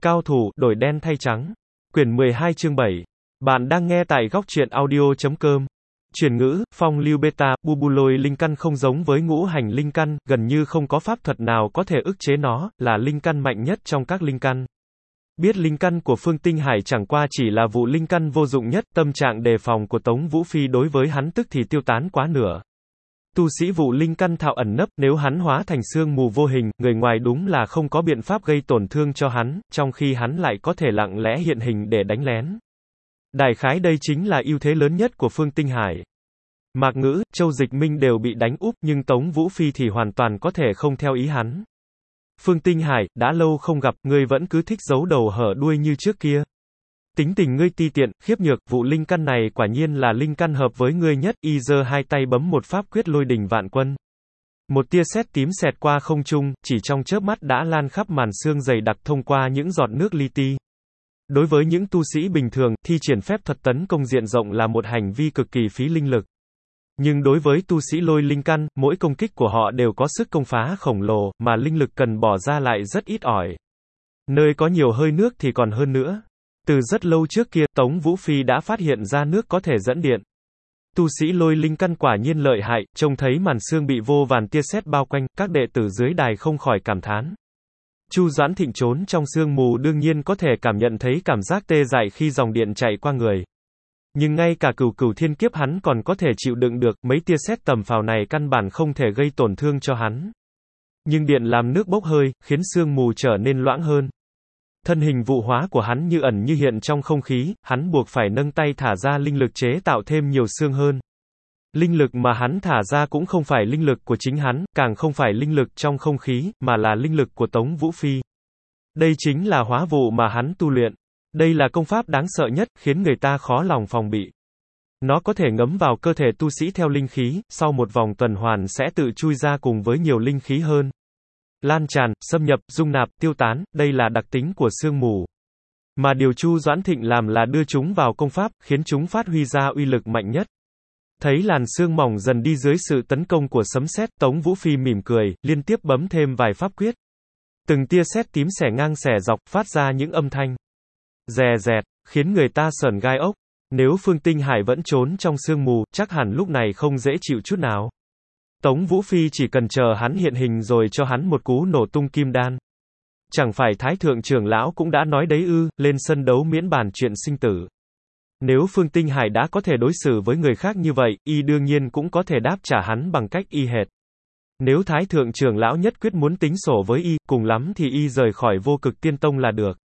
Cao thủ, đổi đen thay trắng. Quyển 12 chương 7. Bạn đang nghe tại góc truyện audio.com. Chuyển ngữ, phong lưu beta, bubuloi linh căn không giống với ngũ hành linh căn, gần như không có pháp thuật nào có thể ức chế nó, là linh căn mạnh nhất trong các linh căn. Biết linh căn của Phương Tinh Hải chẳng qua chỉ là vụ linh căn vô dụng nhất, tâm trạng đề phòng của Tống Vũ Phi đối với hắn tức thì tiêu tán quá nửa. Tu sĩ vụ linh căn thạo ẩn nấp, nếu hắn hóa thành sương mù vô hình, người ngoài đúng là không có biện pháp gây tổn thương cho hắn, trong khi hắn lại có thể lặng lẽ hiện hình để đánh lén. Đại khái đây chính là ưu thế lớn nhất của Phương Tinh Hải. Mạc Ngữ, Châu Dịch Minh đều bị đánh úp, nhưng Tống Vũ Phi thì hoàn toàn có thể không theo ý hắn. Phương Tinh Hải, đã lâu không gặp, ngươi vẫn cứ thích giấu đầu hở đuôi như trước kia. Tính tình ngươi ti tiện, khiếp nhược, vụ linh căn này quả nhiên là linh căn hợp với ngươi nhất. Y giơ hai tay bấm một pháp quyết lôi đình vạn quân. Một tia sét tím xẹt qua không trung, chỉ trong chớp mắt đã lan khắp màn sương dày đặc thông qua những giọt nước li ti. Đối với những tu sĩ bình thường, thi triển phép thuật tấn công diện rộng là một hành vi cực kỳ phí linh lực. Nhưng đối với tu sĩ lôi linh căn, mỗi công kích của họ đều có sức công phá khổng lồ, mà linh lực cần bỏ ra lại rất ít ỏi. Nơi có nhiều hơi nước thì còn hơn nữa. Từ rất lâu trước kia, Tống Vũ Phi đã phát hiện ra nước có thể dẫn điện. Tu sĩ lôi linh căn quả nhiên lợi hại, trông thấy màn sương bị vô vàn tia sét bao quanh, các đệ tử dưới đài không khỏi cảm thán. Chu Doãn Thịnh trốn trong sương mù đương nhiên có thể cảm nhận thấy cảm giác tê dại khi dòng điện chạy qua người. Nhưng ngay cả cửu thiên kiếp hắn còn có thể chịu đựng được, mấy tia sét tầm phào này căn bản không thể gây tổn thương cho hắn. Nhưng điện làm nước bốc hơi, khiến sương mù trở nên loãng hơn. Thân hình vụ hóa của hắn như ẩn như hiện trong không khí, hắn buộc phải nâng tay thả ra linh lực chế tạo thêm nhiều sương hơn. Linh lực mà hắn thả ra cũng không phải linh lực của chính hắn, càng không phải linh lực trong không khí, mà là linh lực của Tống Vũ Phi. Đây chính là hóa vụ mà hắn tu luyện. Đây là công pháp đáng sợ nhất, khiến người ta khó lòng phòng bị. Nó có thể ngấm vào cơ thể tu sĩ theo linh khí, sau một vòng tuần hoàn sẽ tự chui ra cùng với nhiều linh khí hơn. Lan tràn, xâm nhập, dung nạp, tiêu tán, đây là đặc tính của sương mù. Mà điều Chu Doãn Thịnh làm là đưa chúng vào công pháp, khiến chúng phát huy ra uy lực mạnh nhất. Thấy làn sương mỏng dần đi dưới sự tấn công của sấm sét, Tống Vũ Phi mỉm cười, liên tiếp bấm thêm vài pháp quyết. Từng tia sét tím xẻ ngang xẻ dọc, phát ra những âm thanh rè rẹt, khiến người ta sởn gai ốc. Nếu Phương Tinh Hải vẫn trốn trong sương mù, chắc hẳn lúc này không dễ chịu chút nào. Tống Vũ Phi chỉ cần chờ hắn hiện hình rồi cho hắn một cú nổ tung kim đan. Chẳng phải Thái Thượng trưởng lão cũng đã nói đấy ư, lên sân đấu miễn bàn chuyện sinh tử. Nếu Phương Tinh Hải đã có thể đối xử với người khác như vậy, y đương nhiên cũng có thể đáp trả hắn bằng cách y hệt. Nếu Thái Thượng trưởng lão nhất quyết muốn tính sổ với y, cùng lắm thì y rời khỏi Vô Cực Tiên Tông là được.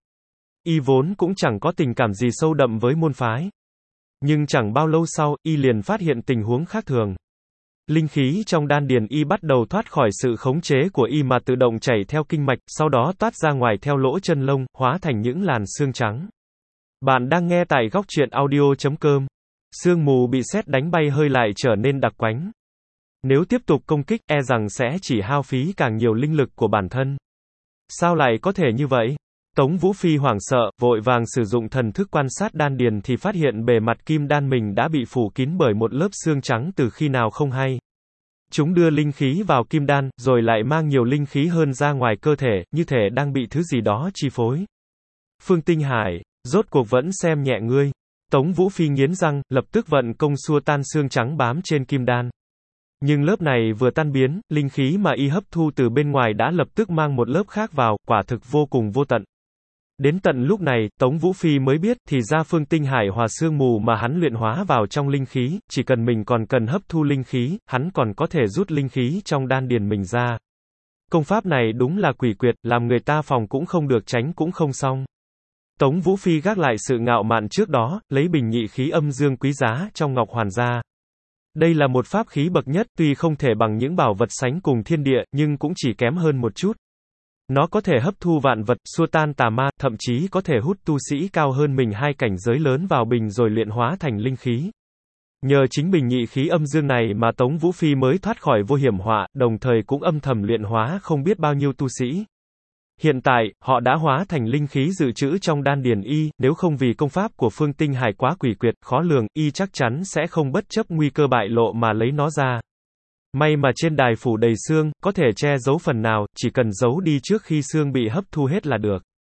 Y vốn cũng chẳng có tình cảm gì sâu đậm với môn phái. Nhưng chẳng bao lâu sau, y liền phát hiện tình huống khác thường. Linh khí trong đan điền y bắt đầu thoát khỏi sự khống chế của y mà tự động chảy theo kinh mạch, sau đó toát ra ngoài theo lỗ chân lông, hóa thành những làn sương trắng. Bạn đang nghe tại góc truyện audio.com. Sương mù bị sét đánh bay hơi lại trở nên đặc quánh. Nếu tiếp tục công kích, e rằng sẽ chỉ hao phí càng nhiều linh lực của bản thân. Sao lại có thể như vậy? Tống Vũ Phi hoảng sợ, vội vàng sử dụng thần thức quan sát đan điền thì phát hiện bề mặt kim đan mình đã bị phủ kín bởi một lớp sương trắng từ khi nào không hay. Chúng đưa linh khí vào kim đan, rồi lại mang nhiều linh khí hơn ra ngoài cơ thể, như thể đang bị thứ gì đó chi phối. Phương Tinh Hải, rốt cuộc vẫn xem nhẹ ngươi. Tống Vũ Phi nghiến răng, lập tức vận công xua tan sương trắng bám trên kim đan. Nhưng lớp này vừa tan biến, linh khí mà y hấp thu từ bên ngoài đã lập tức mang một lớp khác vào, quả thực vô cùng vô tận. Đến tận lúc này, Tống Vũ Phi mới biết, thì ra Phương Tinh Hải hòa sương mù mà hắn luyện hóa vào trong linh khí, chỉ cần mình còn cần hấp thu linh khí, hắn còn có thể rút linh khí trong đan điền mình ra. Công pháp này đúng là quỷ quyệt, làm người ta phòng cũng không được tránh cũng không xong. Tống Vũ Phi gác lại sự ngạo mạn trước đó, lấy bình nhị khí âm dương quý giá trong ngọc hoàn ra. Đây là một pháp khí bậc nhất, tuy không thể bằng những bảo vật sánh cùng thiên địa, nhưng cũng chỉ kém hơn một chút. Nó có thể hấp thu vạn vật, xua tan tà ma, thậm chí có thể hút tu sĩ cao hơn mình hai cảnh giới lớn vào bình rồi luyện hóa thành linh khí. Nhờ chính bình nhị khí âm dương này mà Tống Vũ Phi mới thoát khỏi vô hiểm họa, đồng thời cũng âm thầm luyện hóa không biết bao nhiêu tu sĩ. Hiện tại, họ đã hóa thành linh khí dự trữ trong đan điền y, nếu không vì công pháp của Phương Tinh Hải quá quỷ quyệt, khó lường, y chắc chắn sẽ không bất chấp nguy cơ bại lộ mà lấy nó ra. May mà trên đài phủ đầy sương, có thể che giấu phần nào, chỉ cần giấu đi trước khi sương bị hấp thu hết là được.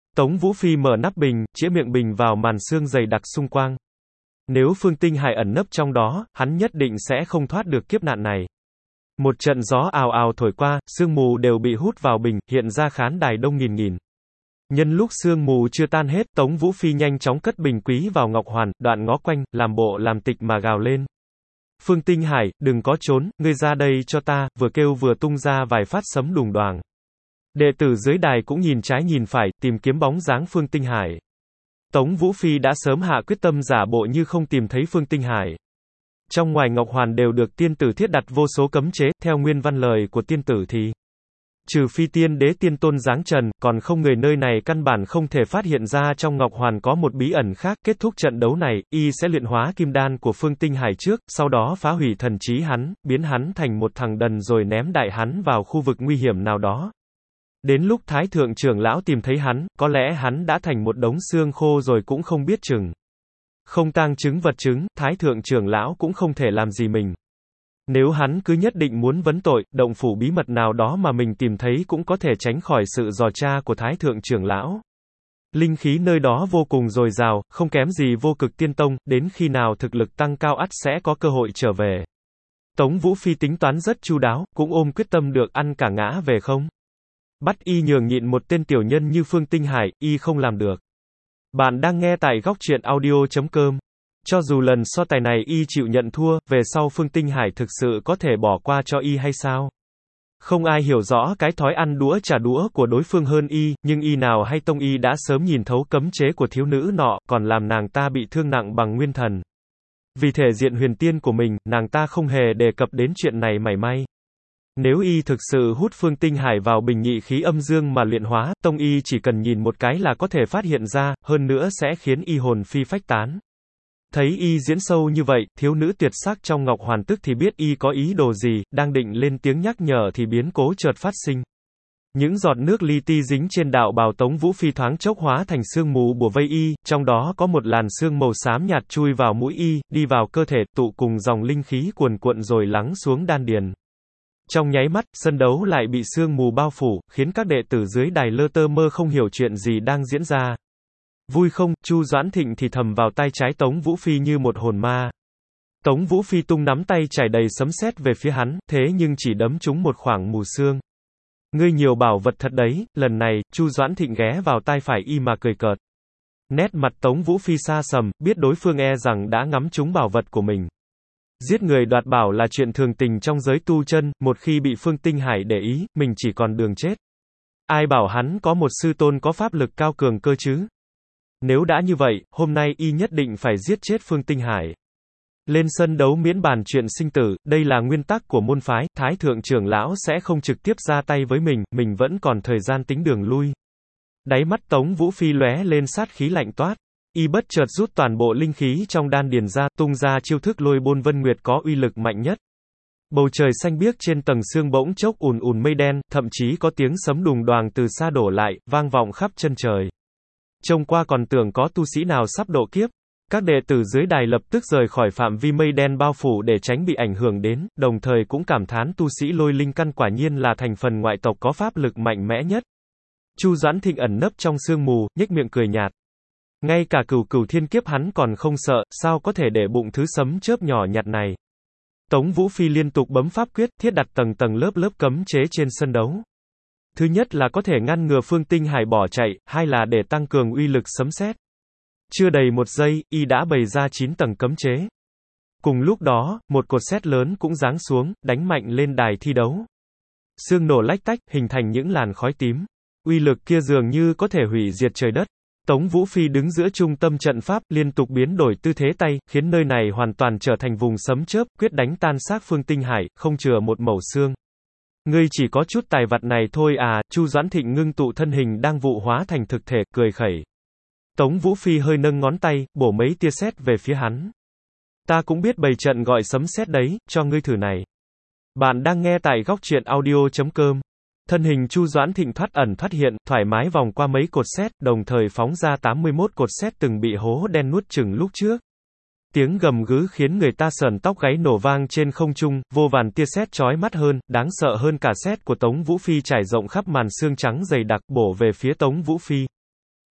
Tống Vũ Phi mở nắp bình, chĩa miệng bình vào màn sương dày đặc xung quanh. Nếu Phương Tinh Hải ẩn nấp trong đó, hắn nhất định sẽ không thoát được kiếp nạn này. Một trận gió ào ào thổi qua, sương mù đều bị hút vào bình, hiện ra khán đài đông nghìn nghìn. Nhân lúc sương mù chưa tan hết, Tống Vũ Phi nhanh chóng cất bình quý vào ngọc hoàn, đoạn ngó quanh, làm bộ làm tịch mà gào lên. Phương Tinh Hải, đừng có trốn, ngươi ra đây cho ta, vừa kêu vừa tung ra vài phát sấm đùng đoàng. Đệ tử dưới đài cũng nhìn trái nhìn phải, tìm kiếm bóng dáng Phương Tinh Hải. Tống Vũ Phi đã sớm hạ quyết tâm giả bộ như không tìm thấy Phương Tinh Hải. Trong ngoài ngọc hoàn đều được tiên tử thiết đặt vô số cấm chế, theo nguyên văn lời của tiên tử thì trừ phi tiên đế tiên tôn giáng trần, còn không người nơi này căn bản không thể phát hiện ra trong ngọc hoàn có một bí ẩn khác. Kết thúc trận đấu này, y sẽ luyện hóa kim đan của Phương Tinh Hải trước, sau đó phá hủy thần trí hắn, biến hắn thành một thằng đần rồi ném đại hắn vào khu vực nguy hiểm nào đó. Đến lúc Thái thượng trưởng lão tìm thấy hắn, có lẽ hắn đã thành một đống xương khô rồi cũng không biết chừng. Không tang chứng vật chứng, Thái thượng trưởng lão cũng không thể làm gì mình. Nếu hắn cứ nhất định muốn vấn tội, động phủ bí mật nào đó mà mình tìm thấy cũng có thể tránh khỏi sự dò tra của Thái thượng trưởng lão. Linh khí nơi đó vô cùng dồi dào, không kém gì vô cực tiên tông, đến khi nào thực lực tăng cao ắt sẽ có cơ hội trở về. Tống Vũ Phi tính toán rất chu đáo, cũng ôm quyết tâm được ăn cả ngã về không. Bắt y nhường nhịn một tên tiểu nhân như Phương Tinh Hải, y không làm được. Bạn đang nghe tại góc truyện audio.com. Cho dù lần so tài này y chịu nhận thua, về sau Phương Tinh Hải thực sự có thể bỏ qua cho y hay sao? Không ai hiểu rõ cái thói ăn đũa trả đũa của đối phương hơn y, nhưng y nào hay tông y đã sớm nhìn thấu cấm chế của thiếu nữ nọ, còn làm nàng ta bị thương nặng bằng nguyên thần. Vì thể diện huyền tiên của mình, nàng ta không hề đề cập đến chuyện này mảy may. Nếu y thực sự hút Phương Tinh Hải vào bình nhị khí âm dương mà luyện hóa, tông y chỉ cần nhìn một cái là có thể phát hiện ra, hơn nữa sẽ khiến y hồn phi phách tán. Thấy y diễn sâu như vậy, thiếu nữ tuyệt sắc trong ngọc hoàn tức thì biết y có ý đồ gì, đang định lên tiếng nhắc nhở thì biến cố chợt phát sinh. Những giọt nước li ti dính trên đạo bào Tống Vũ Phi thoáng chốc hóa thành sương mù bủa vây y, trong đó có một làn sương màu xám nhạt chui vào mũi y, đi vào cơ thể, tụ cùng dòng linh khí cuồn cuộn rồi lắng xuống đan điền. Trong nháy mắt, sân đấu lại bị sương mù bao phủ, khiến các đệ tử dưới đài lơ tơ mơ không hiểu chuyện gì đang diễn ra. Vui không, Chu Doãn Thịnh thì thầm vào tai trái Tống Vũ Phi như một hồn ma. Tống Vũ Phi tung nắm tay trải đầy sấm sét về phía hắn, thế nhưng chỉ đấm trúng một khoảng mù sương. Ngươi nhiều bảo vật thật đấy, lần này, Chu Doãn Thịnh ghé vào tai phải y mà cười cợt. Nét mặt Tống Vũ Phi xa sầm, biết đối phương e rằng đã ngắm trúng bảo vật của mình. Giết người đoạt bảo là chuyện thường tình trong giới tu chân, một khi bị Phương Tinh Hải để ý, mình chỉ còn đường chết. Ai bảo hắn có một sư tôn có pháp lực cao cường cơ chứ? Nếu đã như vậy, hôm nay y nhất định phải giết chết Phương Tinh Hải. Lên sân đấu miễn bàn chuyện sinh tử, đây là nguyên tắc của môn phái, Thái thượng trưởng lão sẽ không trực tiếp ra tay với mình vẫn còn thời gian tính đường lui. Đáy mắt Tống Vũ Phi lóe lên sát khí lạnh toát. Y bất chợt rút toàn bộ linh khí trong đan điền ra, tung ra chiêu thức Lôi Bôn Vân Nguyệt có uy lực mạnh nhất. Bầu trời xanh biếc trên tầng sương bỗng chốc ùn ùn mây đen, thậm chí có tiếng sấm đùng đoàng từ xa đổ lại, vang vọng khắp chân trời. Trông qua còn tưởng có tu sĩ nào sắp độ kiếp. Các đệ tử dưới đài lập tức rời khỏi phạm vi mây đen bao phủ để tránh bị ảnh hưởng đến, đồng thời cũng cảm thán tu sĩ Lôi Linh Căn quả nhiên là thành phần ngoại tộc có pháp lực mạnh mẽ nhất. Chu Doãn Thịnh ẩn nấp trong sương mù, nhếch miệng cười nhạt. Ngay cả cửu thiên kiếp hắn còn không sợ, sao có thể để bụng thứ sấm chớp nhỏ nhặt này. Tống Vũ Phi liên tục bấm pháp quyết, thiết đặt tầng tầng lớp lớp cấm chế trên sân đấu. Thứ nhất là có thể ngăn ngừa Phương Tinh Hải bỏ chạy, hai là để tăng cường uy lực sấm sét. Chưa đầy một giây, y đã bày ra 9 tầng cấm chế. Cùng lúc đó, một cột sét lớn cũng giáng xuống, đánh mạnh lên đài thi đấu. Sương nổ lách tách, hình thành những làn khói tím. Uy lực kia dường như có thể hủy diệt trời đất. Tống Vũ Phi đứng giữa trung tâm trận pháp, liên tục biến đổi tư thế tay, khiến nơi này hoàn toàn trở thành vùng sấm chớp, quyết đánh tan xác Phương Tinh Hải, không chừa một mẩu xương. Ngươi chỉ có chút tài vật này thôi à? Chu Doãn Thịnh ngưng tụ thân hình đang vụ hóa thành thực thể, cười khẩy. Tống Vũ Phi hơi nâng ngón tay, bổ mấy tia sét về phía hắn. Ta cũng biết bày trận gọi sấm sét đấy, cho ngươi thử này. Bạn đang nghe tại góc truyện audio.com. Thân hình Chu Doãn Thịnh thoát ẩn thoát hiện, thoải mái vòng qua mấy cột sét, đồng thời phóng ra 81 cột sét từng bị hố đen nuốt chửng lúc trước. Tiếng gầm gứ khiến người ta sởn tóc gáy nổ vang trên không trung, vô vàn tia sét chói mắt hơn, đáng sợ hơn cả sét của Tống Vũ Phi trải rộng khắp màn xương trắng dày đặc bổ về phía Tống Vũ Phi.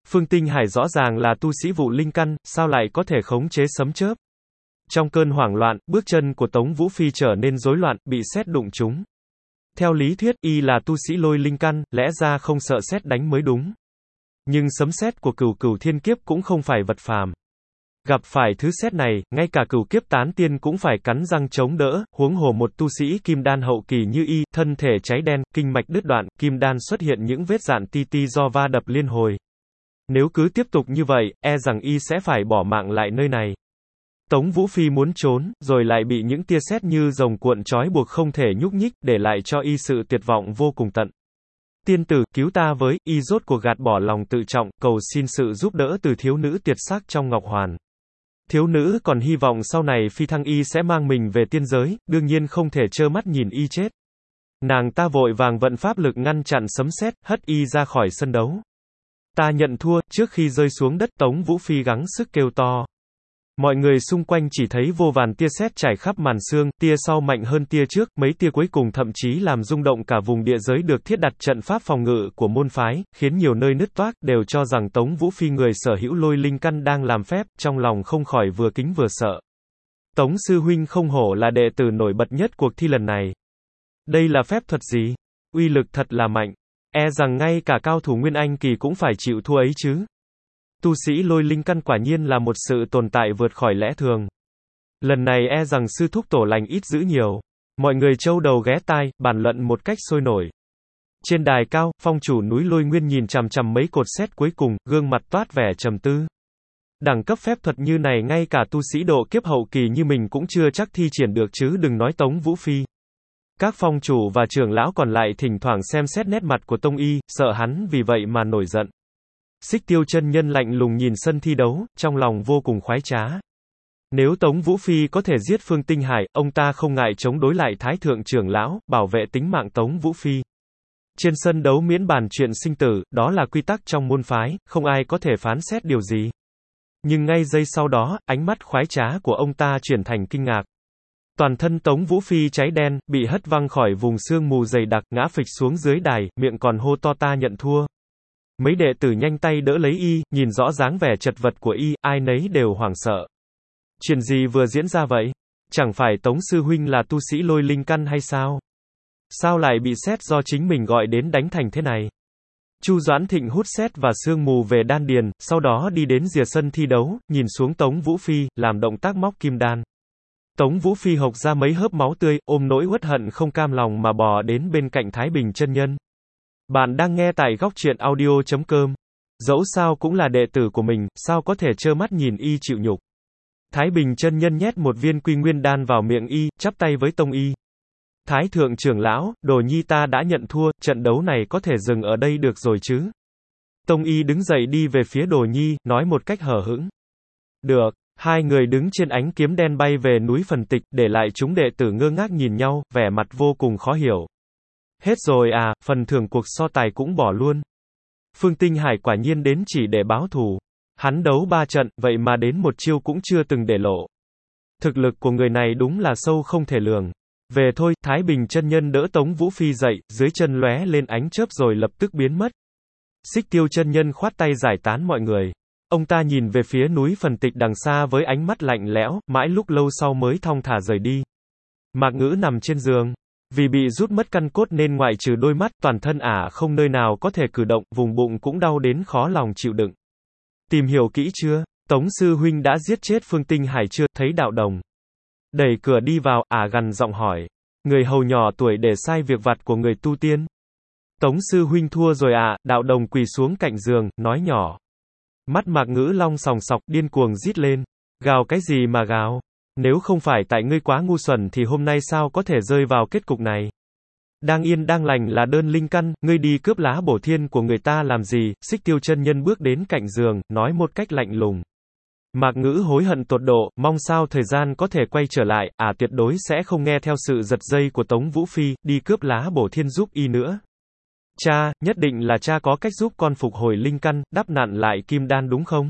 Phương Tinh Hải rõ ràng là tu sĩ vụ linh căn, sao lại có thể khống chế sấm chớp? Trong cơn hoảng loạn, bước chân của Tống Vũ Phi trở nên rối loạn, bị sét đụng trúng. Theo lý thuyết, y là tu sĩ lôi linh căn, lẽ ra không sợ sét đánh mới đúng. Nhưng sấm sét của Cửu Cửu Thiên Kiếp cũng không phải vật phàm. Gặp phải thứ sét này, ngay cả Cửu Kiếp Tán Tiên cũng phải cắn răng chống đỡ, huống hồ một tu sĩ kim đan hậu kỳ như y, thân thể cháy đen, kinh mạch đứt đoạn, kim đan xuất hiện những vết rạn ti ti do va đập liên hồi. Nếu cứ tiếp tục như vậy, e rằng y sẽ phải bỏ mạng lại nơi này. Tống Vũ Phi muốn trốn, rồi lại bị những tia sét như rồng cuộn trói buộc không thể nhúc nhích, để lại cho y sự tuyệt vọng vô cùng tận. Tiên tử, cứu ta với, y rốt cuộc gạt bỏ lòng tự trọng, cầu xin sự giúp đỡ từ thiếu nữ tuyệt sắc trong Ngọc Hoàn. Thiếu nữ còn hy vọng sau này phi thăng y sẽ mang mình về tiên giới, đương nhiên không thể trơ mắt nhìn y chết. Nàng ta vội vàng vận pháp lực ngăn chặn sấm sét, hất y ra khỏi sân đấu. Ta nhận thua, trước khi rơi xuống đất, Tống Vũ Phi gắng sức kêu to. Mọi người xung quanh chỉ thấy vô vàn tia sét trải khắp màn sương, tia sau mạnh hơn tia trước, mấy tia cuối cùng thậm chí làm rung động cả vùng địa giới được thiết đặt trận pháp phòng ngự của môn phái, khiến nhiều nơi nứt toác, đều cho rằng Tống Vũ Phi người sở hữu lôi linh căn đang làm phép, trong lòng không khỏi vừa kính vừa sợ. Tống sư huynh không hổ là đệ tử nổi bật nhất cuộc thi lần này. Đây là phép thuật gì? Uy lực thật là mạnh. E rằng ngay cả cao thủ Nguyên Anh kỳ cũng phải chịu thua ấy chứ. Tu sĩ lôi linh căn quả nhiên là một sự tồn tại vượt khỏi lẽ thường. Lần này e rằng sư thúc tổ lành ít dữ nhiều. Mọi người châu đầu ghé tai, bàn luận một cách sôi nổi. Trên đài cao, phong chủ núi Lôi Nguyên nhìn chằm chằm mấy cột sét cuối cùng, gương mặt toát vẻ trầm tư. Đẳng cấp phép thuật như này ngay cả tu sĩ độ kiếp hậu kỳ như mình cũng chưa chắc thi triển được chứ đừng nói Tống Vũ Phi. Các phong chủ và trưởng lão còn lại thỉnh thoảng xem xét nét mặt của Tông Y, sợ hắn vì vậy mà nổi giận. Xích Tiêu chân nhân lạnh lùng nhìn sân thi đấu, trong lòng vô cùng khoái trá. Nếu Tống Vũ Phi có thể giết Phương Tinh Hải, ông ta không ngại chống đối lại Thái Thượng trưởng lão, bảo vệ tính mạng Tống Vũ Phi. Trên sân đấu miễn bàn chuyện sinh tử, đó là quy tắc trong môn phái, không ai có thể phán xét điều gì. Nhưng ngay giây sau đó, ánh mắt khoái trá của ông ta chuyển thành kinh ngạc. Toàn thân Tống Vũ Phi cháy đen, bị hất văng khỏi vùng sương mù dày đặc, ngã phịch xuống dưới đài, miệng còn hô to ta nhận thua. Mấy đệ tử nhanh tay đỡ lấy y, nhìn rõ dáng vẻ chật vật của y, ai nấy đều hoảng sợ. Chuyện gì vừa diễn ra vậy? Chẳng phải Tống sư huynh là tu sĩ lôi linh căn hay sao? Sao lại bị sét do chính mình gọi đến đánh thành thế này? Chu Doãn Thịnh hút sét và sương mù về đan điền, sau đó đi đến rìa sân thi đấu, nhìn xuống Tống Vũ Phi, làm động tác móc kim đan. Tống Vũ Phi hộc ra mấy hớp máu tươi, ôm nỗi uất hận không cam lòng mà bò đến bên cạnh Thái Bình chân nhân. Bạn đang nghe tại góc truyện audio.com. Dẫu sao cũng là đệ tử của mình, sao có thể trơ mắt nhìn y chịu nhục. Thái Bình chân nhân nhét một viên quy nguyên đan vào miệng y, chắp tay với Tông Y. Thái thượng trưởng lão, Đồ Nhi ta đã nhận thua, trận đấu này có thể dừng ở đây được rồi chứ. Tông Y đứng dậy đi về phía Đồ Nhi, nói một cách hờ hững. Được. Hai người đứng trên ánh kiếm đen bay về núi Phần Tịch, để lại chúng đệ tử ngơ ngác nhìn nhau, vẻ mặt vô cùng khó hiểu. Hết rồi à, phần thưởng cuộc so tài cũng bỏ luôn. Phương Tinh Hải quả nhiên đến chỉ để báo thù. Hắn đấu 3 trận, vậy mà đến một chiêu cũng chưa từng để lộ. Thực lực của người này đúng là sâu không thể lường. Về thôi, Thái Bình chân nhân đỡ Tống Vũ Phi dậy, dưới chân lóe lên ánh chớp rồi lập tức biến mất. Xích Tiêu chân nhân khoát tay giải tán mọi người. Ông ta nhìn về phía núi Phần Tịch đằng xa với ánh mắt lạnh lẽo, mãi lúc lâu sau mới thong thả rời đi. Mạc Ngữ nằm trên giường. Vì bị rút mất căn cốt nên ngoại trừ đôi mắt, toàn thân ả không nơi nào có thể cử động, vùng bụng cũng đau đến khó lòng chịu đựng. Tìm hiểu kỹ chưa? Tống sư huynh đã giết chết Phương Tinh Hải chưa? Thấy đạo đồng đẩy cửa đi vào, ả gằn giọng hỏi. Người hầu nhỏ tuổi để sai việc vặt của người tu tiên. Tống sư huynh thua rồi à? Đạo đồng quỳ xuống cạnh giường, nói nhỏ. Mắt Mạc Ngữ long sòng sọc, điên cuồng rít lên. Gào cái gì mà gào? Nếu không phải tại ngươi quá ngu xuẩn thì hôm nay sao có thể rơi vào kết cục này? Đang yên đang lành là đơn linh căn, ngươi đi cướp lá bổ thiên của người ta làm gì? Xích Tiêu chân nhân bước đến cạnh giường, nói một cách lạnh lùng. Mạc Ngữ hối hận tột độ, mong sao thời gian có thể quay trở lại, tuyệt đối sẽ không nghe theo sự giật dây của Tống Vũ Phi, đi cướp lá bổ thiên giúp y nữa. Cha, nhất định là cha có cách giúp con phục hồi linh căn, đắp nặn lại kim đan đúng không?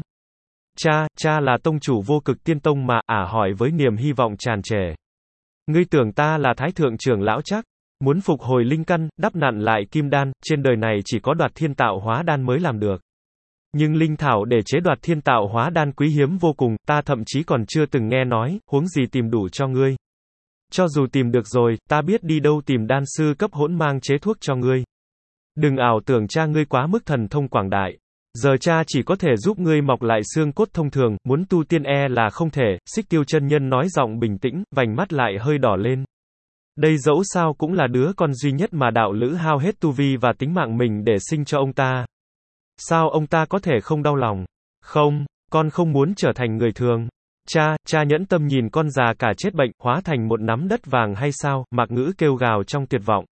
Cha là tông chủ vô cực tiên tông mà, hỏi với niềm hy vọng tràn trề. Ngươi tưởng ta là thái thượng trưởng lão chắc? Muốn phục hồi linh căn, đắp nặn lại kim đan, trên đời này chỉ có Đoạt Thiên tạo hóa đan mới làm được. Nhưng linh thảo để chế đoạt thiên tạo hóa đan quý hiếm vô cùng, ta thậm chí còn chưa từng nghe nói, huống gì tìm đủ cho ngươi. Cho dù tìm được rồi, ta biết đi đâu tìm đan sư cấp hỗn mang chế thuốc cho ngươi. Đừng ảo tưởng cha ngươi quá mức thần thông quảng đại. Giờ cha chỉ có thể giúp ngươi mọc lại xương cốt thông thường, muốn tu tiên là không thể. Xích Tiêu chân nhân nói giọng bình tĩnh, vành mắt lại hơi đỏ lên. Đây dẫu sao cũng là đứa con duy nhất mà đạo lữ hao hết tu vi và tính mạng mình để sinh cho ông ta. Sao ông ta có thể không đau lòng? Không, con không muốn trở thành người thường. Cha nhẫn tâm nhìn con già cả chết bệnh, hóa thành một nắm đất vàng hay sao? Mạc Ngữ kêu gào trong tuyệt vọng.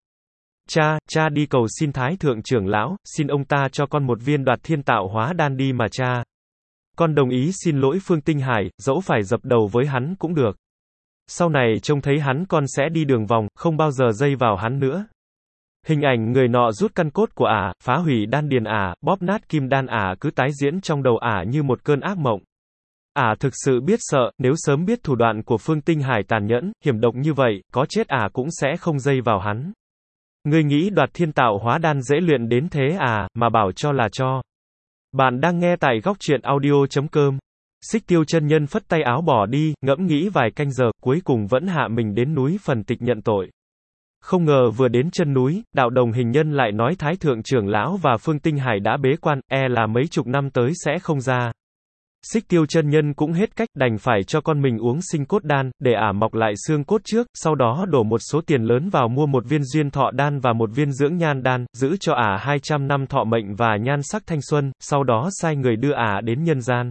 Cha đi cầu xin Thái Thượng trưởng lão, xin ông ta cho con một viên đoạt thiên tạo hóa đan đi mà cha. Con đồng ý xin lỗi Phương Tinh Hải, dẫu phải dập đầu với hắn cũng được. Sau này trông thấy hắn con sẽ đi đường vòng, không bao giờ dây vào hắn nữa. Hình ảnh người nọ rút căn cốt của phá hủy đan điền bóp nát kim đan cứ tái diễn trong đầu như một cơn ác mộng. Thực sự biết sợ, nếu sớm biết thủ đoạn của Phương Tinh Hải tàn nhẫn, hiểm độc như vậy, có chết cũng sẽ không dây vào hắn. Ngươi nghĩ đoạt thiên tạo hóa đan dễ luyện đến thế mà bảo cho là cho. Bạn đang nghe tại góc truyện audio.com. Xích Tiêu chân nhân phất tay áo bỏ đi, ngẫm nghĩ vài canh giờ, cuối cùng vẫn hạ mình đến núi Phần Tịch nhận tội. Không ngờ vừa đến chân núi, đạo đồng hình nhân lại nói Thái Thượng trưởng lão và Phương Tinh Hải đã bế quan, là mấy chục năm tới sẽ không ra. Xích Tiêu chân nhân cũng hết cách, đành phải cho con mình uống sinh cốt đan, để mọc lại xương cốt trước, sau đó đổ một số tiền lớn vào mua một viên duyên thọ đan và một viên dưỡng nhan đan, giữ cho 200 năm thọ mệnh và nhan sắc thanh xuân, sau đó sai người đưa đến nhân gian.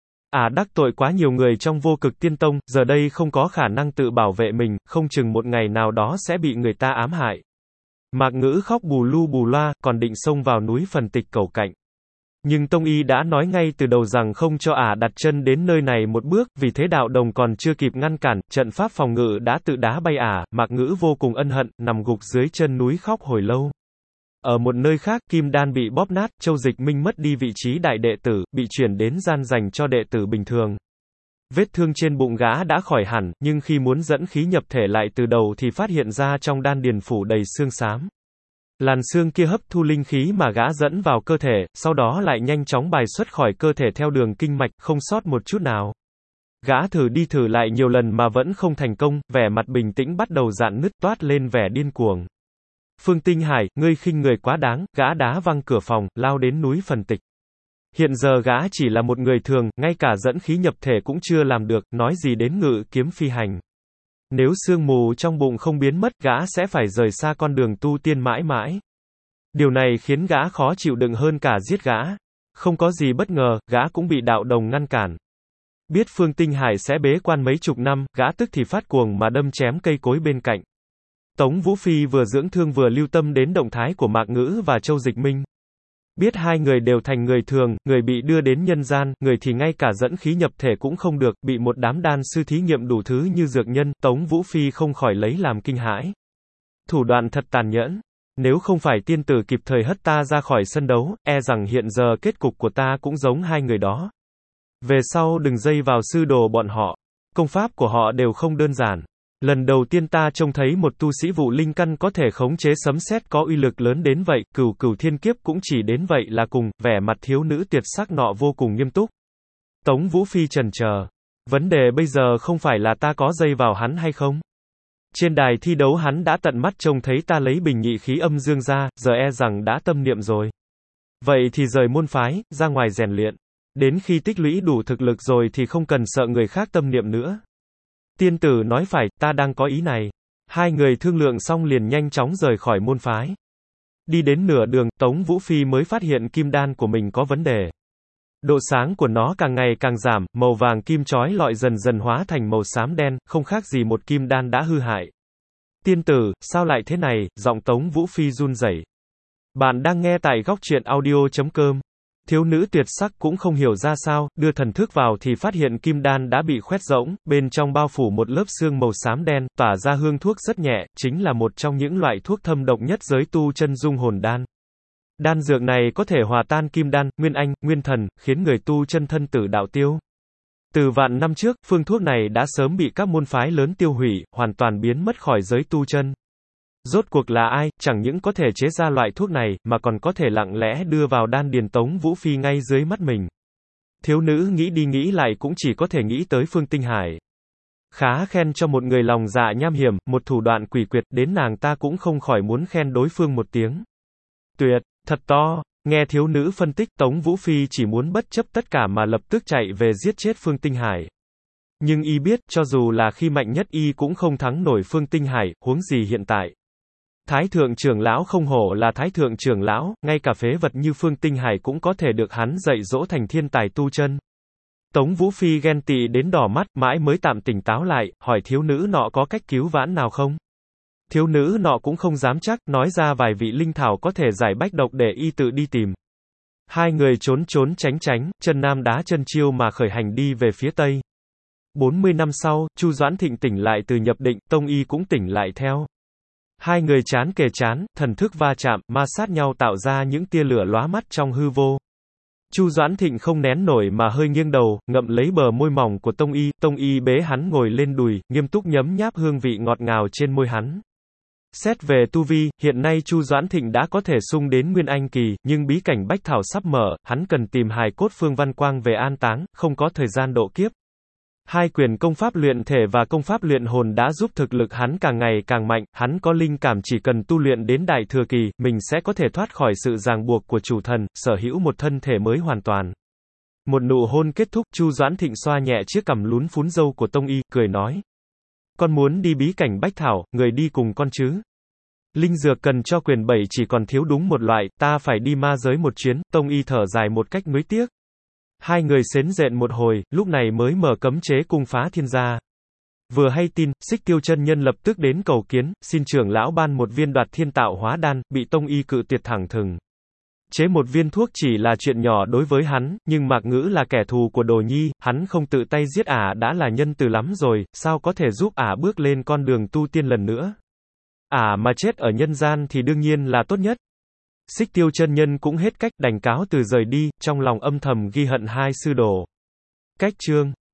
Đắc tội quá nhiều người trong Vô Cực Tiên Tông, giờ đây không có khả năng tự bảo vệ mình, không chừng một ngày nào đó sẽ bị người ta ám hại. Mạc Ngữ khóc bù lu bù loa, còn định xông vào núi Phần Tịch cầu cạnh. Nhưng Tông Y đã nói ngay từ đầu rằng không cho đặt chân đến nơi này một bước, vì thế đạo đồng còn chưa kịp ngăn cản, trận pháp phòng ngự đã tự đá bay Mạc Ngữ vô cùng ân hận, nằm gục dưới chân núi khóc hồi lâu. Ở một nơi khác, kim đan bị bóp nát, Châu Dịch Minh mất đi vị trí đại đệ tử, bị chuyển đến gian dành cho đệ tử bình thường. Vết thương trên bụng gã đã khỏi hẳn, nhưng khi muốn dẫn khí nhập thể lại từ đầu thì phát hiện ra trong đan điền phủ đầy xương xám. Làn xương kia hấp thu linh khí mà gã dẫn vào cơ thể, sau đó lại nhanh chóng bài xuất khỏi cơ thể theo đường kinh mạch, không sót một chút nào. Gã thử đi thử lại nhiều lần mà vẫn không thành công, vẻ mặt bình tĩnh bắt đầu rạn nứt, toát lên vẻ điên cuồng. Phương Tinh Hải, ngươi khinh người quá đáng, gã đá văng cửa phòng, lao đến núi Phần Tịch. Hiện giờ gã chỉ là một người thường, ngay cả dẫn khí nhập thể cũng chưa làm được, nói gì đến ngự kiếm phi hành. Nếu sương mù trong bụng không biến mất, gã sẽ phải rời xa con đường tu tiên mãi mãi. Điều này khiến gã khó chịu đựng hơn cả giết gã. Không có gì bất ngờ, gã cũng bị đạo đồng ngăn cản. Biết Phương Tinh Hải sẽ bế quan mấy chục năm, gã tức thì phát cuồng mà đâm chém cây cối bên cạnh. Tống Vũ Phi vừa dưỡng thương vừa lưu tâm đến động thái của Mạc Ngữ và Châu Dịch Minh. Biết hai người đều thành người thường, người bị đưa đến nhân gian, người thì ngay cả dẫn khí nhập thể cũng không được, bị một đám đan sư thí nghiệm đủ thứ như dược nhân, Tống Vũ Phi không khỏi lấy làm kinh hãi. Thủ đoạn thật tàn nhẫn. Nếu không phải tiên tử kịp thời hất ta ra khỏi sân đấu, rằng hiện giờ kết cục của ta cũng giống hai người đó. Về sau đừng dây vào sư đồ bọn họ. Công pháp của họ đều không đơn giản. Lần đầu tiên ta trông thấy một tu sĩ vụ linh căn có thể khống chế sấm sét có uy lực lớn đến vậy, cửu thiên kiếp cũng chỉ đến vậy là cùng, vẻ mặt thiếu nữ tuyệt sắc nọ vô cùng nghiêm túc. Tống Vũ Phi chần chờ. Vấn đề bây giờ không phải là ta có dây vào hắn hay không? Trên đài thi đấu hắn đã tận mắt trông thấy ta lấy bình nhị khí âm dương ra, giờ rằng đã tâm niệm rồi. Vậy thì rời môn phái, ra ngoài rèn luyện. Đến khi tích lũy đủ thực lực rồi thì không cần sợ người khác tâm niệm nữa. Tiên tử nói phải, ta đang có ý này. Hai người thương lượng xong liền nhanh chóng rời khỏi môn phái. Đi đến nửa đường, Tống Vũ Phi mới phát hiện kim đan của mình có vấn đề. Độ sáng của nó càng ngày càng giảm, màu vàng kim chói lọi dần dần hóa thành màu xám đen, không khác gì một kim đan đã hư hại. Tiên tử, sao lại thế này? Giọng Tống Vũ Phi run rẩy. Bạn đang nghe tại góc truyện audio.com. Thiếu nữ tuyệt sắc cũng không hiểu ra sao, đưa thần thức vào thì phát hiện kim đan đã bị khoét rỗng, bên trong bao phủ một lớp xương màu xám đen, tỏa ra hương thuốc rất nhẹ, chính là một trong những loại thuốc thâm độc nhất giới tu chân dung hồn đan. Đan dược này có thể hòa tan kim đan, nguyên anh, nguyên thần, khiến người tu chân thân tử đạo tiêu. Từ vạn năm trước, phương thuốc này đã sớm bị các môn phái lớn tiêu hủy, hoàn toàn biến mất khỏi giới tu chân. Rốt cuộc là ai, chẳng những có thể chế ra loại thuốc này, mà còn có thể lặng lẽ đưa vào đan điền Tống Vũ Phi ngay dưới mắt mình. Thiếu nữ nghĩ đi nghĩ lại cũng chỉ có thể nghĩ tới Phương Tinh Hải. Khá khen cho một người lòng dạ nham hiểm, một thủ đoạn quỷ quyệt, đến nàng ta cũng không khỏi muốn khen đối phương một tiếng. Tuyệt, thật to. Nghe thiếu nữ phân tích, Tống Vũ Phi chỉ muốn bất chấp tất cả mà lập tức chạy về giết chết Phương Tinh Hải. Nhưng y biết, cho dù là khi mạnh nhất y cũng không thắng nổi Phương Tinh Hải, huống gì hiện tại. Thái thượng trưởng lão không hổ là thái thượng trưởng lão, ngay cả phế vật như Phương Tinh Hải cũng có thể được hắn dạy dỗ thành thiên tài tu chân. Tống Vũ Phi ghen tị đến đỏ mắt, mãi mới tạm tỉnh táo lại, hỏi thiếu nữ nọ có cách cứu vãn nào không? Thiếu nữ nọ cũng không dám chắc, nói ra vài vị linh thảo có thể giải bách độc để y tự đi tìm. Hai người trốn trốn tránh tránh, chân nam đá chân chiêu mà khởi hành đi về phía tây. 40 năm sau, Chu Doãn Thịnh tỉnh lại từ nhập định, Tông Y cũng tỉnh lại theo. Hai người chán kề chán, thần thức va chạm, ma sát nhau tạo ra những tia lửa lóa mắt trong hư vô. Chu Doãn Thịnh không nén nổi mà hơi nghiêng đầu, ngậm lấy bờ môi mỏng của Tông Y bế hắn ngồi lên đùi, nghiêm túc nhấm nháp hương vị ngọt ngào trên môi hắn. Xét về tu vi, hiện nay Chu Doãn Thịnh đã có thể xung đến Nguyên Anh kỳ, nhưng bí cảnh Bách Thảo sắp mở, hắn cần tìm hài cốt Phương Văn Quang về an táng, không có thời gian độ kiếp. Hai quyền công pháp luyện thể và công pháp luyện hồn đã giúp thực lực hắn càng ngày càng mạnh, hắn có linh cảm chỉ cần tu luyện đến đại thừa kỳ, mình sẽ có thể thoát khỏi sự ràng buộc của chủ thần, sở hữu một thân thể mới hoàn toàn. Một nụ hôn kết thúc, Chu Doãn Thịnh xoa nhẹ chiếc cằm lún phún râu của Tông Y, cười nói. Con muốn đi bí cảnh Bách Thảo, người đi cùng con chứ? Linh dược cần cho quyền 7 chỉ còn thiếu đúng một loại, ta phải đi ma giới một chuyến, Tông Y thở dài một cách nuối tiếc. Hai người xến rện một hồi, lúc này mới mở cấm chế cung phá thiên gia. Vừa hay tin, Xích Tiêu chân nhân lập tức đến cầu kiến, xin trưởng lão ban một viên Đoạt Thiên Tạo Hóa đan, bị Tông Y cự tuyệt thẳng thừng. Chế một viên thuốc chỉ là chuyện nhỏ đối với hắn, nhưng Mạc Ngữ là kẻ thù của Đồ Nhi, hắn không tự tay giết ả đã là nhân từ lắm rồi, sao có thể giúp ả bước lên con đường tu tiên lần nữa. Ả mà chết ở nhân gian thì đương nhiên là tốt nhất. Xích Tiêu chân nhân cũng hết cách, đành cáo từ rời đi, trong lòng âm thầm ghi hận hai sư đồ. Cách chương